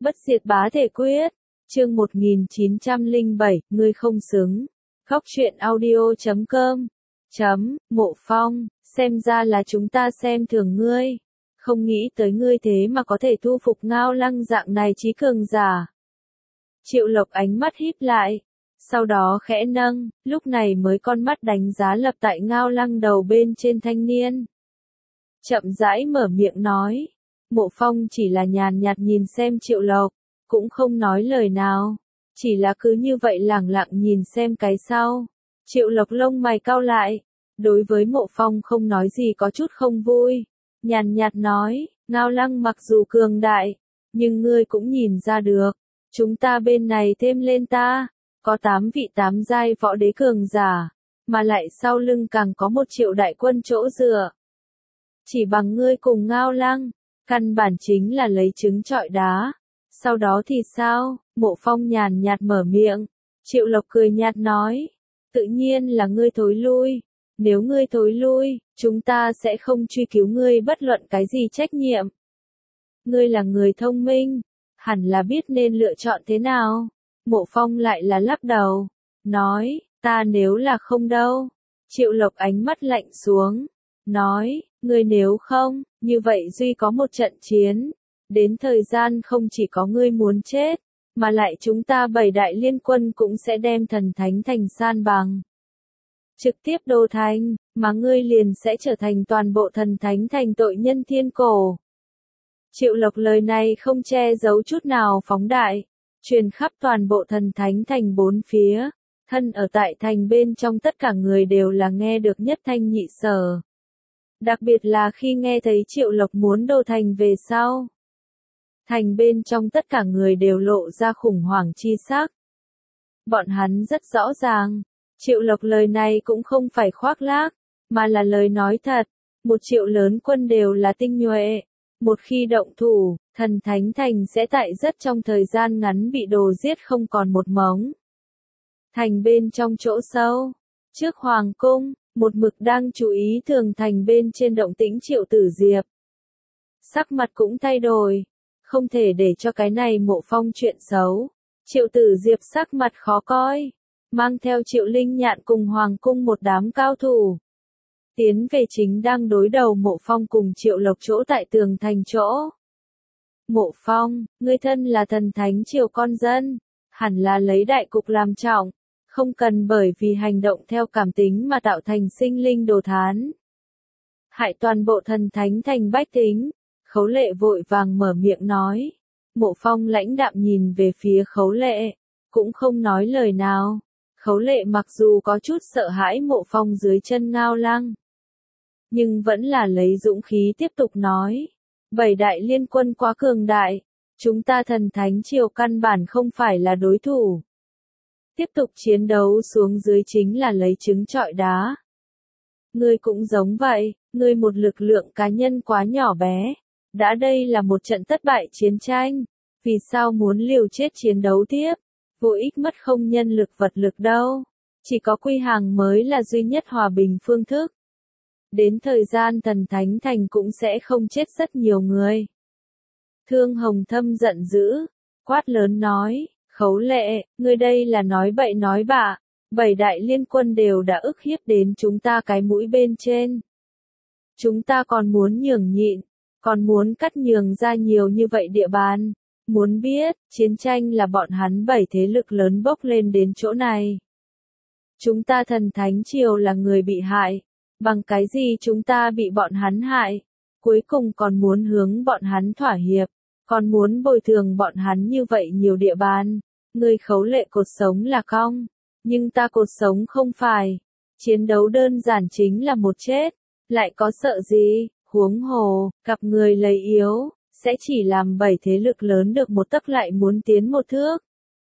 Bất diệt bá thể quyết. Chương 1907, ngươi không xứng. Góc truyện audio.com. Mộ Phong, xem ra là chúng ta xem thường ngươi. Không nghĩ tới ngươi thế mà có thể thu phục Ngao Lăng dạng này trí cường giả. Triệu Lộc ánh mắt híp lại, sau đó khẽ nâng, lúc này mới con mắt đánh giá lập tại Ngao Lăng đầu bên trên thanh niên. Chậm rãi mở miệng nói. Mộ Phong chỉ là nhàn nhạt nhìn xem Triệu Lộc, cũng không nói lời nào, chỉ là cứ như vậy lẳng lặng nhìn xem cái sau. Triệu Lộc lông mày cau lại, đối với Mộ Phong không nói gì có chút không vui, nhàn nhạt nói, Ngao Lăng mặc dù cường đại, nhưng ngươi cũng nhìn ra được, chúng ta bên này thêm lên ta, có 8 vị 8 giai võ đế cường giả, mà lại sau lưng càng có 1 triệu đại quân chỗ dựa. Chỉ bằng ngươi cùng Ngao Lăng, căn bản chính là lấy trứng trọi đá. Sau đó thì sao? Mộ Phong nhàn nhạt mở miệng. Triệu Lộc cười nhạt nói. Tự nhiên là ngươi thối lui. Nếu ngươi thối lui, chúng ta sẽ không truy cứu ngươi bất luận cái gì trách nhiệm. Ngươi là người thông minh, hẳn là biết nên lựa chọn thế nào. Mộ Phong lại là lắc đầu. Nói, ta nếu là không đâu. Triệu Lộc ánh mắt lạnh xuống. Nói, ngươi nếu không, như vậy duy có một trận chiến. Đến thời gian không chỉ có ngươi muốn chết, mà lại chúng ta 7 đại liên quân cũng sẽ đem thần thánh thành san bằng. Trực tiếp đô thành, mà ngươi liền sẽ trở thành toàn bộ thần thánh thành tội nhân thiên cổ. Triệu Lộc lời này không che giấu chút nào phóng đại, truyền khắp toàn bộ thần thánh thành 4 phía, thân ở tại thành bên trong tất cả người đều là nghe được nhất thanh nhị sở. Đặc biệt là khi nghe thấy Triệu Lộc muốn đô thành về sau. Thành bên trong tất cả người đều lộ ra khủng hoảng chi sắc. Bọn hắn rất rõ ràng, Triệu Lộc lời này cũng không phải khoác lác, mà là lời nói thật. 1 triệu lớn quân đều là tinh nhuệ. Một khi động thủ, thần thánh thành sẽ tại rất trong thời gian ngắn bị đồ giết không còn một mống. Thành bên trong chỗ sâu, trước hoàng cung, một mực đang chú ý thường thành bên trên động tĩnh Triệu Tử Diệp. Sắc mặt cũng thay đổi. Không thể để cho cái này Mộ Phong chuyện xấu. Triệu Tử Diệp sắc mặt khó coi, mang theo Triệu Linh Nhạn cùng hoàng cung một đám cao thủ. Tiến về chính đang đối đầu Mộ Phong cùng Triệu Lộc chỗ tại tường thành chỗ. Mộ Phong, ngươi thân là thần thánh triều con dân, hẳn là lấy đại cục làm trọng, không cần bởi vì hành động theo cảm tính mà tạo thành sinh linh đồ thán. Hại toàn bộ thần thánh thành bách tính. Khấu Lệ vội vàng mở miệng nói. Mộ Phong lãnh đạm nhìn về phía Khấu Lệ, cũng không nói lời nào. Khấu Lệ mặc dù có chút sợ hãi Mộ Phong dưới chân Ngao Lăng, nhưng vẫn là lấy dũng khí tiếp tục nói. 7 đại liên quân quá cường đại, chúng ta thần thánh triều căn bản không phải là đối thủ. Tiếp tục chiến đấu xuống dưới chính là lấy trứng trọi đá. Ngươi cũng giống vậy, ngươi một lực lượng cá nhân quá nhỏ bé. Đã đây là một trận thất bại chiến tranh, vì sao muốn liều chết chiến đấu tiếp, vô ích mất không nhân lực vật lực đâu, chỉ có quy hàng mới là duy nhất hòa bình phương thức. Đến thời gian thần thánh thành cũng sẽ không chết rất nhiều người. Thương Hồng Thâm giận dữ, quát lớn nói, Khấu Lệ, ngươi đây là nói bậy nói bạ, 7 đại liên quân đều đã ức hiếp đến chúng ta cái mũi bên trên. Chúng ta còn muốn nhường nhịn. Còn muốn cắt nhường ra nhiều như vậy địa bàn. Muốn biết, chiến tranh là bọn hắn 7 thế lực lớn bốc lên đến chỗ này. Chúng ta thần thánh triều là người bị hại. Bằng cái gì chúng ta bị bọn hắn hại? Cuối cùng còn muốn hướng bọn hắn thỏa hiệp. Còn muốn bồi thường bọn hắn như vậy nhiều địa bàn. Người Khấu Lệ cột sống là cong. Nhưng ta cột sống không phải. Chiến đấu đơn giản chính là một chết. Lại có sợ gì? Huống hồ, cặp người lấy yếu, sẽ chỉ làm 7 thế lực lớn được một tấc lại muốn tiến một thước.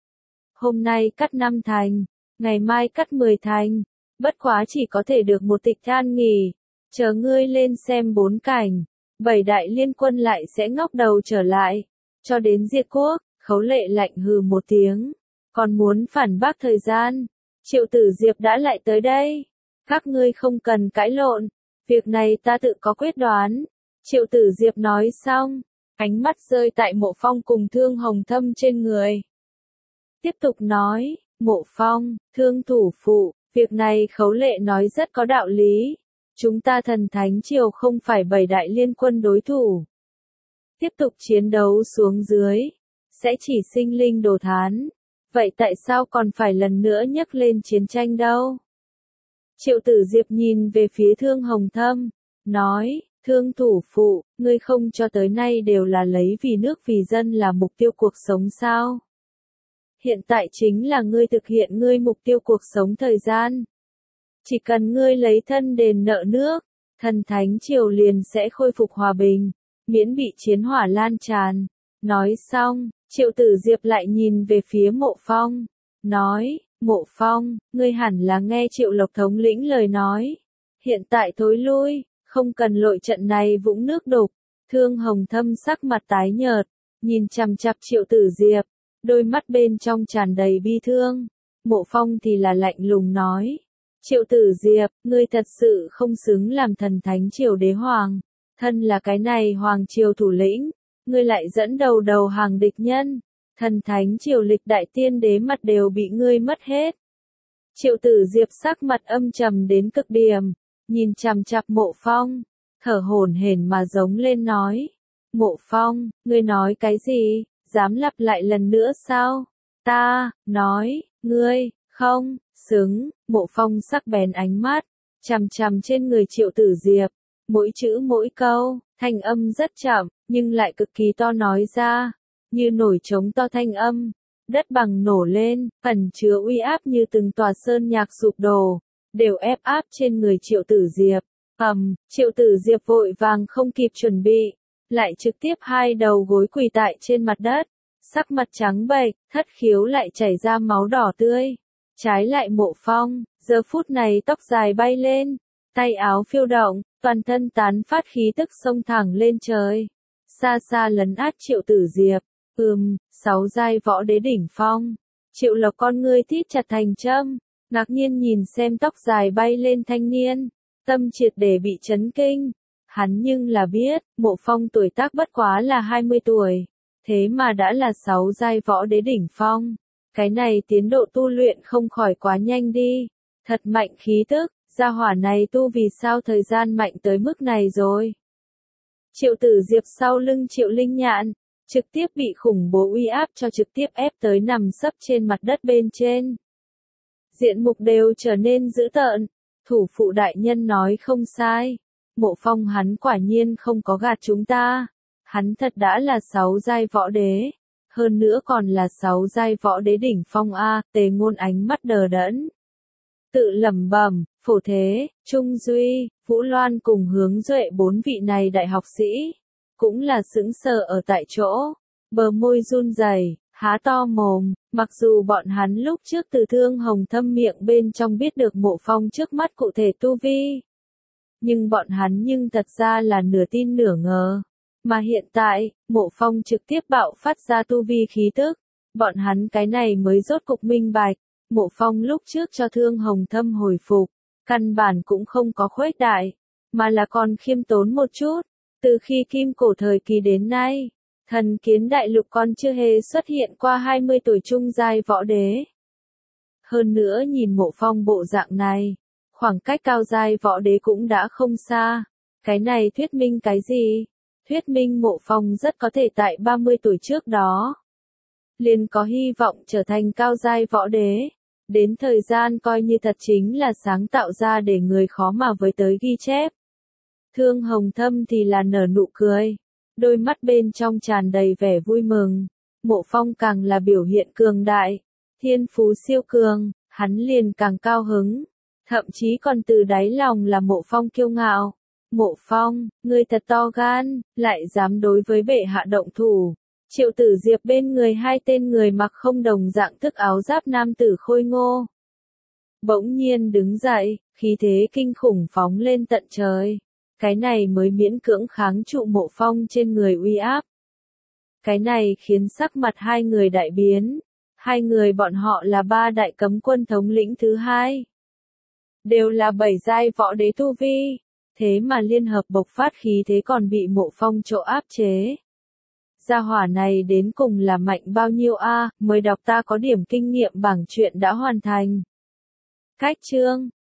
Hôm nay cắt 5 thành, ngày mai cắt 10 thành, bất quá chỉ có thể được một tịch than nghỉ, chờ ngươi lên xem 4 cảnh, 7 đại liên quân lại sẽ ngóc đầu trở lại, cho đến diệt quốc. Khấu Lệ lạnh hừ một tiếng, còn muốn phản bác thời gian, Triệu Tử Diệp đã lại tới đây, các ngươi không cần cãi lộn. Việc này ta tự có quyết đoán. Triệu Tử Diệp nói xong, Ánh mắt rơi tại Mộ Phong cùng Thương Hồng Thâm trên người. Tiếp tục nói, Mộ Phong, Thương thủ phụ, việc này Khấu Lệ nói rất có đạo lý. Chúng ta Thần Thánh Triều không phải 7 đại liên quân đối thủ. Tiếp tục chiến đấu xuống dưới, sẽ chỉ sinh linh đồ thán. Vậy tại sao còn phải lần nữa nhắc lên chiến tranh đâu? Triệu Tử Diệp nhìn về phía Thương Hồng Thâm, nói, Thương thủ phụ, ngươi không cho tới nay đều là lấy vì nước vì dân là mục tiêu cuộc sống sao? Hiện tại chính là ngươi thực hiện ngươi mục tiêu cuộc sống thời gian. Chỉ cần ngươi lấy thân đền nợ nước, Thần Thánh Triều liền sẽ khôi phục hòa bình, miễn bị chiến hỏa lan tràn. Nói xong, Triệu Tử Diệp lại nhìn về phía Mộ Phong, nói, Mộ Phong, ngươi hẳn là nghe Triệu Lộc thống lĩnh lời nói. Hiện tại thối lui, không cần lội trận này vũng nước đục. Thương Hồng Thâm sắc mặt tái nhợt, nhìn chằm chằm Triệu Tử Diệp, đôi mắt bên trong tràn đầy bi thương. Mộ Phong thì là lạnh lùng nói, Triệu Tử Diệp, ngươi thật sự không xứng làm Thần Thánh Triều đế hoàng. Thân là cái này hoàng triều thủ lĩnh, ngươi lại dẫn đầu hàng địch nhân. Thần Thánh Triều lịch đại tiên đế mặt đều bị ngươi mất hết. Triệu Tử Diệp sắc mặt âm trầm đến cực điểm, nhìn chằm chằm Mộ Phong, thở hổn hển mà giống lên nói, Mộ Phong, ngươi nói cái gì, dám lặp lại lần nữa sao? Ta, nói, ngươi, không, xứng. Mộ Phong sắc bén ánh mắt, chằm chằm trên người Triệu Tử Diệp, mỗi chữ mỗi câu, thanh âm rất chậm, nhưng lại cực kỳ to nói ra, như nổi trống to thanh âm, đất bằng nổ lên, ẩn chứa uy áp như từng tòa sơn nhạc sụp đổ, đều ép áp trên người Triệu Tử Diệp. Triệu Tử Diệp vội vàng không kịp chuẩn bị, lại trực tiếp hai đầu gối quỳ tại trên mặt đất, sắc mặt trắng bệch, thất khiếu lại chảy ra máu đỏ tươi. Trái lại Mộ Phong, giờ phút này tóc dài bay lên, tay áo phiêu động, toàn thân tán phát khí tức xông thẳng lên trời. Xa xa lấn át Triệu Tử Diệp, 6 giai võ đế đỉnh phong. Triệu Lộc con ngươi thít chặt thành châm, ngạc nhiên nhìn xem tóc dài bay lên thanh niên, tâm triệt để bị chấn kinh. Hắn nhưng là biết, Mộ Phong tuổi tác bất quá là 20 tuổi, thế mà đã là 6 giai võ đế đỉnh phong. Cái này tiến độ tu luyện không khỏi quá nhanh đi, thật mạnh khí tức, gia hỏa này tu vì sao thời gian mạnh tới mức này rồi. Triệu Tử Diệp sau lưng Triệu Linh Nhạn, trực tiếp bị khủng bố uy áp cho trực tiếp ép tới nằm sấp trên mặt đất bên trên. Diện mục đều trở nên dữ tợn, thủ phụ đại nhân nói không sai, Mộ Phong hắn quả nhiên không có gạt chúng ta, hắn thật đã là 6 giai võ đế. Hơn nữa còn là 6 giai võ đế đỉnh phong a. Tề Ngôn ánh mắt đờ đẫn, tự lẩm bẩm, Phổ Thế, Trung Duy, Vũ Loan cùng Hướng Duệ 4 vị này đại học sĩ, cũng là sững sờ ở tại chỗ, bờ môi run rẩy, há to mồm. Mặc dù bọn hắn lúc trước từ Thương Hồng Thâm miệng bên trong biết được Mộ Phong trước mắt cụ thể tu vi, nhưng bọn hắn thật ra là nửa tin nửa ngờ. Mà hiện tại, Mộ Phong trực tiếp bạo phát ra tu vi khí tức, bọn hắn cái này mới rốt cục minh bạch, Mộ Phong lúc trước cho Thương Hồng Thâm hồi phục, căn bản cũng không có khuếch đại, mà là còn khiêm tốn một chút. Từ khi Kim Cổ thời kỳ đến nay, Thần Kiến Đại Lục còn chưa hề xuất hiện qua 20 tuổi trung giai võ đế. Hơn nữa nhìn Mộ Phong bộ dạng này, khoảng cách cao giai võ đế cũng đã không xa. Cái này thuyết minh cái gì? Thuyết minh Mộ Phong rất có thể tại 30 tuổi trước đó, liền có hy vọng trở thành cao giai võ đế. Đến thời gian coi như thật chính là sáng tạo ra để người khó mà với tới ghi chép. Thương Hồng Thâm thì là nở nụ cười, đôi mắt bên trong tràn đầy vẻ vui mừng. Mộ Phong càng là biểu hiện cường đại, thiên phú siêu cường, hắn liền càng cao hứng, thậm chí còn từ đáy lòng là Mộ Phong kiêu ngạo. Mộ Phong, ngươi thật to gan, lại dám đối với bệ hạ động thủ. Triệu Tử Diệp bên người hai tên người mặc không đồng dạng thức áo giáp nam tử khôi ngô, bỗng nhiên đứng dậy, khí thế kinh khủng phóng lên tận trời. Cái này mới miễn cưỡng kháng trụ Mộ Phong trên người uy áp. Cái này khiến sắc mặt hai người đại biến. Hai người bọn họ là 3 đại cấm quân thống lĩnh thứ hai, đều là 7 giai võ đế tu vi, thế mà liên hợp bộc phát khí thế còn bị Mộ Phong chỗ áp chế. Gia hỏa này đến cùng là mạnh bao nhiêu a, mới đọc ta có điểm kinh nghiệm bảng truyện đã hoàn thành. Cách chương